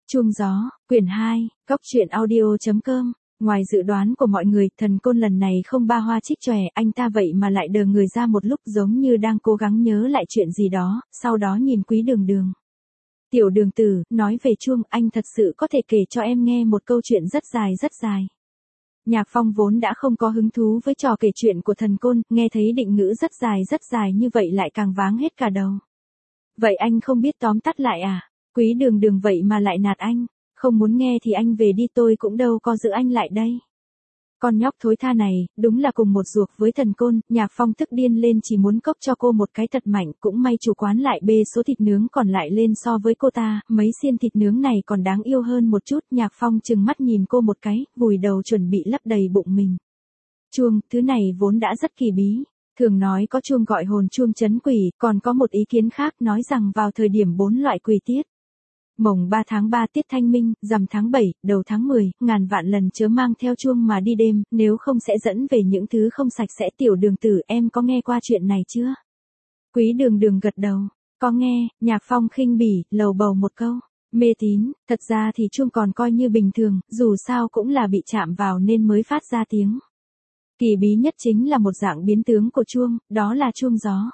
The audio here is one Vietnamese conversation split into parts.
Chuông gió, quyển 2, Cóc truyện audio.com. Ngoài dự đoán của mọi người, thần côn lần này không ba hoa trích chòe, anh ta vậy mà lại đờ người ra một lúc giống như đang cố gắng nhớ lại chuyện gì đó, sau đó nhìn Quý Đường Đường. Tiểu Đường tử, nói về chuông, anh thật sự có thể kể cho em nghe một câu chuyện rất dài rất dài. Nhạc Phong vốn đã không có hứng thú với trò kể chuyện của thần côn, nghe thấy định ngữ rất dài như vậy lại càng váng hết cả đầu. Vậy anh không biết tóm tắt lại à? Quý Đường Đường vậy mà lại nạt anh, không muốn nghe thì anh về đi, tôi cũng đâu có giữ anh lại đây. Con nhóc thối tha này, đúng là cùng một ruột với thần côn. Nhạc Phong tức điên lên, chỉ muốn cốc cho cô một cái thật mạnh, cũng may chủ quán lại bê số thịt nướng còn lại lên so với cô ta, mấy xiên thịt nướng này còn đáng yêu hơn một chút. Nhạc Phong trừng mắt nhìn cô một cái, vùi đầu chuẩn bị lấp đầy bụng mình. Chuông, thứ này vốn đã rất kỳ bí. Thường nói có chuông gọi hồn, chuông trấn quỷ, còn có một ý kiến khác nói rằng vào thời điểm 4 loại quỷ tiết. Mồng 3 tháng 3 tiết thanh minh, rằm tháng 7, đầu tháng 10, ngàn vạn lần chớ mang theo chuông mà đi đêm, nếu không sẽ dẫn về những thứ không sạch sẽ. Tiểu Đường tử, em có nghe qua chuyện này chưa? Quý Đường Đường gật đầu, có nghe. Nhạc Phong khinh bỉ, lầu bầu một câu. Mê tín, thật ra thì chuông còn coi như bình thường, dù sao cũng là bị chạm vào nên mới phát ra tiếng. Kỳ bí nhất chính là một dạng biến tướng của chuông, đó là chuông gió.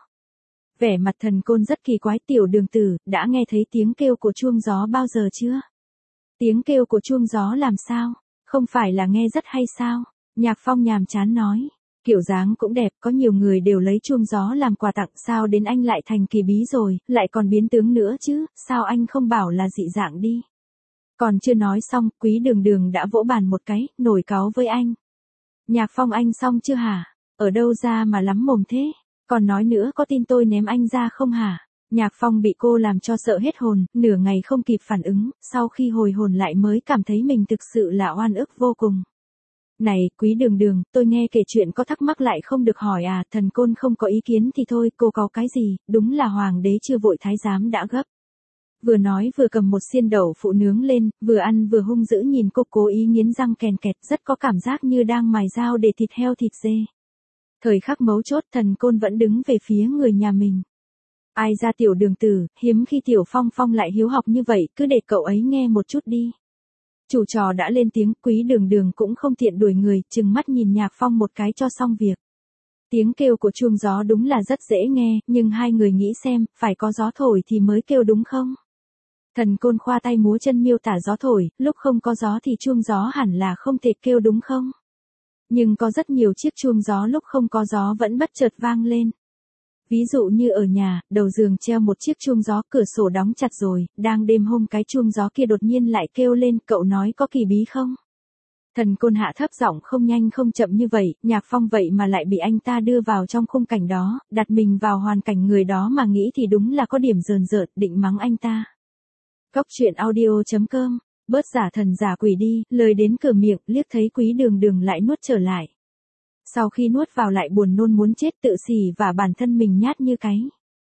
Vẻ mặt thần côn rất kỳ quái. Tiểu Đường tử, đã nghe thấy tiếng kêu của chuông gió bao giờ chưa? Tiếng kêu của chuông gió làm sao? Không phải là nghe rất hay sao? Nhạc Phong nhàm chán nói. Kiểu dáng cũng đẹp, có nhiều người đều lấy chuông gió làm quà tặng, sao đến anh lại thành kỳ bí rồi, lại còn biến tướng nữa chứ, sao anh không bảo là dị dạng đi? Còn chưa nói xong, Quý Đường Đường đã vỗ bàn một cái, nổi cáu với anh. Nhạc Phong, anh xong chưa hả? Ở đâu ra mà lắm mồm thế? Còn nói nữa, có tin tôi ném anh ra không hả? Nhạc Phong bị cô làm cho sợ hết hồn, nửa ngày không kịp phản ứng, sau khi hồi hồn lại mới cảm thấy mình thực sự là oan ức vô cùng. Này, Quý Đường Đường, tôi nghe kể chuyện có thắc mắc lại không được hỏi à? Thần côn không có ý kiến thì thôi, cô có cái gì, đúng là hoàng đế chưa vội thái giám đã gấp. Vừa nói vừa cầm một xiên đậu phụ nướng lên, vừa ăn vừa hung dữ nhìn cô, cố ý nghiến răng kèn kẹt, rất có cảm giác như đang mài dao để thịt heo thịt dê. Thời khắc mấu chốt, thần côn vẫn đứng về phía người nhà mình. Ai ra Tiểu Đường tử, hiếm khi Tiểu Phong Phong lại hiếu học như vậy, cứ để cậu ấy nghe một chút đi. Chủ trò đã lên tiếng. Quý Đường Đường cũng không tiện đuổi người, trừng mắt nhìn Nhạc Phong một cái cho xong việc. Tiếng kêu của chuông gió đúng là rất dễ nghe, nhưng hai người nghĩ xem, phải có gió thổi thì mới kêu đúng không? Thần côn khoa tay múa chân miêu tả gió thổi, lúc không có gió thì chuông gió hẳn là không thể kêu đúng không? Nhưng có rất nhiều chiếc chuông gió lúc không có gió vẫn bất chợt vang lên. Ví dụ như ở nhà, đầu giường treo một chiếc chuông gió, cửa sổ đóng chặt rồi, đang đêm hôm cái chuông gió kia đột nhiên lại kêu lên, cậu nói có kỳ bí không? Thần côn hạ thấp giọng không nhanh không chậm như vậy. Nhạc Phong vậy mà lại bị anh ta đưa vào trong khung cảnh đó, đặt mình vào hoàn cảnh người đó mà nghĩ thì đúng là có điểm rờn rợn, định mắng anh ta. Cóc truyện audio.com. Bớt giả thần giả quỷ đi, lời đến cửa miệng, liếc thấy Quý Đường Đường lại nuốt trở lại. Sau khi nuốt vào lại buồn nôn muốn chết, tự xỉ và bản thân mình nhát như cái.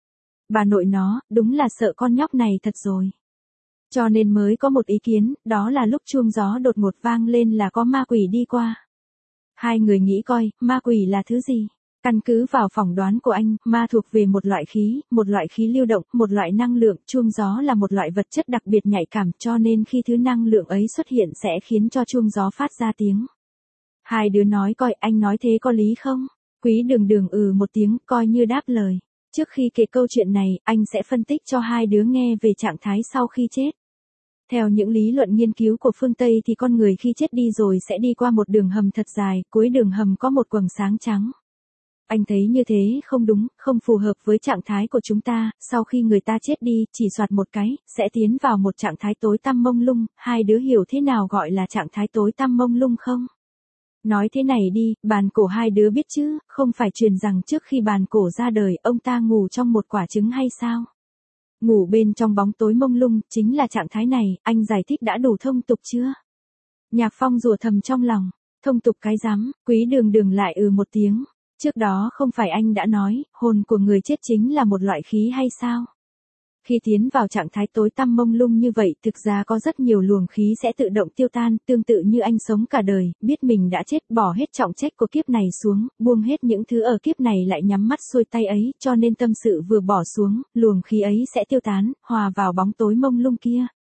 Bà nội nó, đúng là sợ con nhóc này thật rồi. Cho nên mới có một ý kiến, đó là lúc chuông gió đột ngột vang lên là có ma quỷ đi qua. Hai người nghĩ coi, ma quỷ là thứ gì? Căn cứ vào phỏng đoán của anh, ma thuộc về một loại khí lưu động, một loại năng lượng. Chuông gió là một loại vật chất đặc biệt nhạy cảm, cho nên khi thứ năng lượng ấy xuất hiện sẽ khiến cho chuông gió phát ra tiếng. Hai đứa nói coi, anh nói thế có lý không? Quý Đường Đường một tiếng, coi như đáp lời. Trước khi kể câu chuyện này, anh sẽ phân tích cho hai đứa nghe về trạng thái sau khi chết. Theo những lý luận nghiên cứu của phương Tây thì con người khi chết đi rồi sẽ đi qua một đường hầm thật dài, cuối đường hầm có một quầng sáng trắng. Anh thấy như thế không đúng, không phù hợp với trạng thái của chúng ta. Sau khi người ta chết đi, chỉ soạt một cái, sẽ tiến vào một trạng thái tối tăm mông lung. Hai đứa hiểu thế nào gọi là trạng thái tối tăm mông lung không? Nói thế này đi, bàn cổ hai đứa biết chứ, không phải truyền rằng trước khi bàn cổ ra đời, ông ta ngủ trong một quả trứng hay sao? Ngủ bên trong bóng tối mông lung, chính là trạng thái này. Anh giải thích đã đủ thông tục chưa? Nhạc Phong rủa thầm trong lòng, thông tục cái rắm. Quý Đường Đường lại một tiếng. Trước đó không phải anh đã nói, hồn của người chết chính là một loại khí hay sao? Khi tiến vào trạng thái tối tăm mông lung như vậy, thực ra có rất nhiều luồng khí sẽ tự động tiêu tan, tương tự như anh sống cả đời, biết mình đã chết, bỏ hết trọng trách của kiếp này xuống, buông hết những thứ ở kiếp này lại nhắm mắt xuôi tay ấy, cho nên tâm sự vừa bỏ xuống, luồng khí ấy sẽ tiêu tán, hòa vào bóng tối mông lung kia.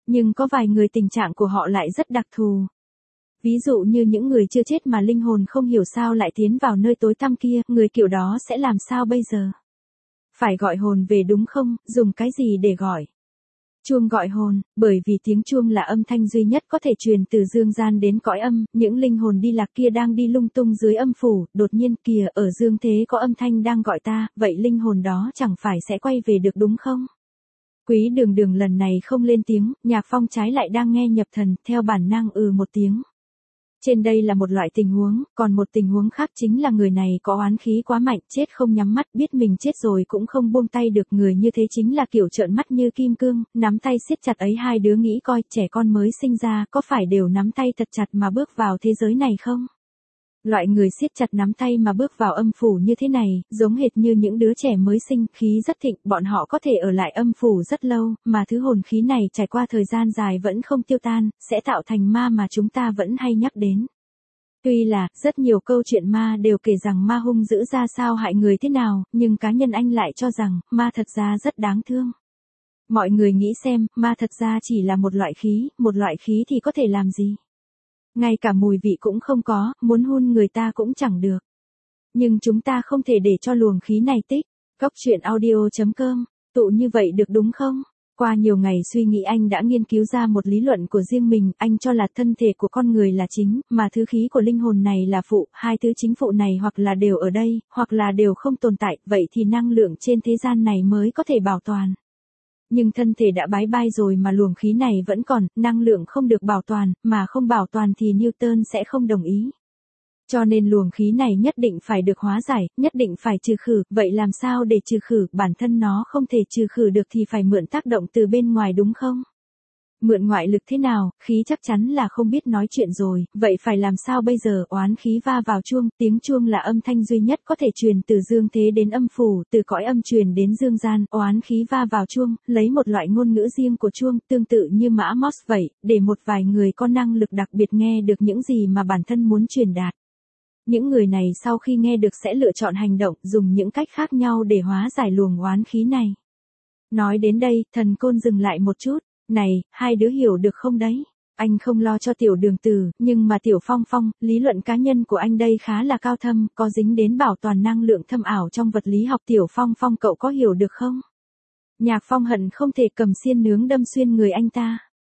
Nhưng có vài người tình trạng của họ lại rất đặc thù. Ví dụ như những người chưa chết mà linh hồn không hiểu sao lại tiến vào nơi tối tăm kia, người kiểu đó sẽ làm sao bây giờ? Phải gọi hồn về đúng không, dùng cái gì để gọi? Chuông gọi hồn, bởi vì tiếng chuông là âm thanh duy nhất có thể truyền từ dương gian đến cõi âm, những linh hồn đi lạc kia đang đi lung tung dưới âm phủ, đột nhiên kìa ở dương thế có âm thanh đang gọi ta, vậy linh hồn đó chẳng phải sẽ quay về được đúng không? Quý Đường Đường lần này không lên tiếng, Nhạc Phong trái lại đang nghe nhập thần, theo bản năng một tiếng. Trên đây là một loại tình huống, còn một tình huống khác chính là người này có oán khí quá mạnh, chết không nhắm mắt, biết mình chết rồi cũng không buông tay được. Người như thế chính là kiểu trợn mắt như kim cương, nắm tay siết chặt ấy. Hai đứa nghĩ coi, trẻ con mới sinh ra có phải đều nắm tay thật chặt mà bước vào thế giới này không? Loại người siết chặt nắm tay mà bước vào âm phủ như thế này, giống hệt như những đứa trẻ mới sinh, khí rất thịnh, bọn họ có thể ở lại âm phủ rất lâu, mà thứ hồn khí này trải qua thời gian dài vẫn không tiêu tan, sẽ tạo thành ma mà chúng ta vẫn hay nhắc đến. Tuy là, rất nhiều câu chuyện ma đều kể rằng ma hung dữ ra sao hại người thế nào, nhưng cá nhân anh lại cho rằng, ma thật ra rất đáng thương. Mọi người nghĩ xem, ma thật ra chỉ là một loại khí thì có thể làm gì? Ngay cả mùi vị cũng không có, muốn hun người ta cũng chẳng được. Nhưng chúng ta không thể để cho luồng khí này tích. Cóc truyện audio.com, tụ như vậy được đúng không? Qua nhiều ngày suy nghĩ anh đã nghiên cứu ra một lý luận của riêng mình, anh cho là thân thể của con người là chính, mà thứ khí của linh hồn này là phụ, hai thứ chính phụ này hoặc là đều ở đây, hoặc là đều không tồn tại, vậy thì năng lượng trên thế gian này mới có thể bảo toàn. Nhưng thân thể đã bái bai rồi mà luồng khí này vẫn còn, năng lượng không được bảo toàn, mà không bảo toàn thì Newton sẽ không đồng ý. Cho nên luồng khí này nhất định phải được hóa giải, nhất định phải trừ khử, vậy làm sao để trừ khử, bản thân nó không thể trừ khử được thì phải mượn tác động từ bên ngoài đúng không? Mượn ngoại lực thế nào, khí chắc chắn là không biết nói chuyện rồi, vậy phải làm sao bây giờ? Oán khí va vào chuông, tiếng chuông là âm thanh duy nhất có thể truyền từ dương thế đến âm phủ, từ cõi âm truyền đến dương gian, oán khí va vào chuông, lấy một loại ngôn ngữ riêng của chuông, tương tự như mã Morse vậy, để một vài người có năng lực đặc biệt nghe được những gì mà bản thân muốn truyền đạt. Những người này sau khi nghe được sẽ lựa chọn hành động, dùng những cách khác nhau để hóa giải luồng oán khí này. Nói đến đây, Thần Côn dừng lại một chút. Này, hai đứa hiểu được không đấy? Anh không lo cho Tiểu Đường Tử, nhưng mà Tiểu Phong Phong, lý luận cá nhân của anh đây khá là cao thâm, có dính đến bảo toàn năng lượng thâm ảo trong vật lý học. Tiểu Phong Phong cậu có hiểu được không? Nhạc Phong hận không thể cầm xiên nướng đâm xuyên người anh ta.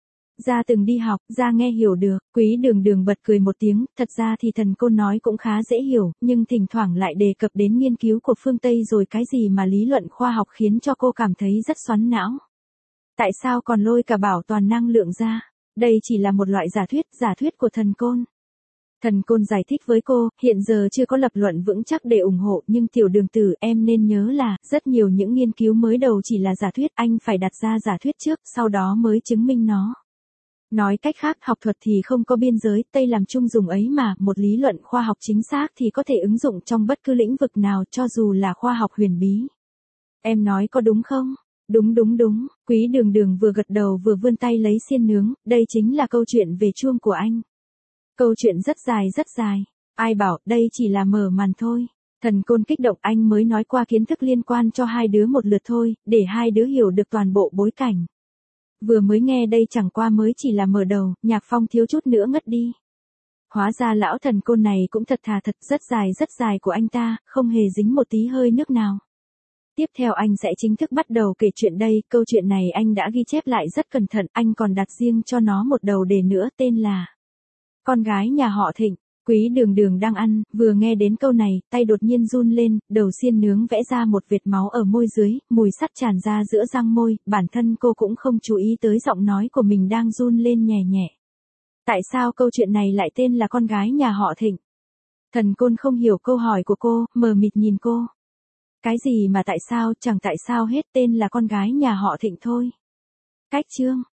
Ra từng đi học, ra nghe hiểu được. Quý Đường Đường bật cười một tiếng, thật ra thì Thần Côn nói cũng khá dễ hiểu, nhưng thỉnh thoảng lại đề cập đến nghiên cứu của phương Tây rồi cái gì mà lý luận khoa học khiến cho cô cảm thấy rất xoắn não. Tại sao còn lôi cả bảo toàn năng lượng ra? Đây chỉ là một loại giả thuyết của Thần Côn. Thần Côn giải thích với cô, hiện giờ chưa có lập luận vững chắc để ủng hộ, nhưng Tiểu Đường Tử em nên nhớ là, rất nhiều những nghiên cứu mới đầu chỉ là giả thuyết, anh phải đặt ra giả thuyết trước, sau đó mới chứng minh nó. Nói cách khác, học thuật thì không có biên giới, Tây làm chung dùng ấy mà, một lý luận khoa học chính xác thì có thể ứng dụng trong bất cứ lĩnh vực nào cho dù là khoa học huyền bí. Em nói có đúng không? Đúng. Quý Đường Đường vừa gật đầu vừa vươn tay lấy xiên nướng, đây chính là câu chuyện về chuông của anh. Câu chuyện rất dài. Ai bảo, đây chỉ là mở màn thôi. Thần Côn kích động, anh mới nói qua kiến thức liên quan cho hai đứa một lượt thôi, để hai đứa hiểu được toàn bộ bối cảnh. Vừa mới nghe đây chẳng qua mới chỉ là mở đầu, Nhạc Phong thiếu chút nữa ngất đi. Hóa ra lão Thần Côn này cũng thật thà thật, rất dài của anh ta, không hề dính một tí hơi nước nào. Tiếp theo anh sẽ chính thức bắt đầu kể chuyện đây, câu chuyện này anh đã ghi chép lại rất cẩn thận, anh còn đặt riêng cho nó một đầu đề nữa tên là Con gái nhà họ Thịnh. Quý Đường Đường đang ăn, vừa nghe đến câu này, tay đột nhiên run lên, đầu xiên nướng vẽ ra một vệt máu ở môi dưới, mùi sắt tràn ra giữa răng môi, bản thân cô cũng không chú ý tới giọng nói của mình đang run lên nhẹ. Tại sao câu chuyện này lại tên là Con gái nhà họ Thịnh? Thần Côn không hiểu câu hỏi của cô, mờ mịt nhìn cô. Cái gì mà tại sao, chẳng tại sao hết, tên là Con gái nhà họ Thịnh thôi. Cách chương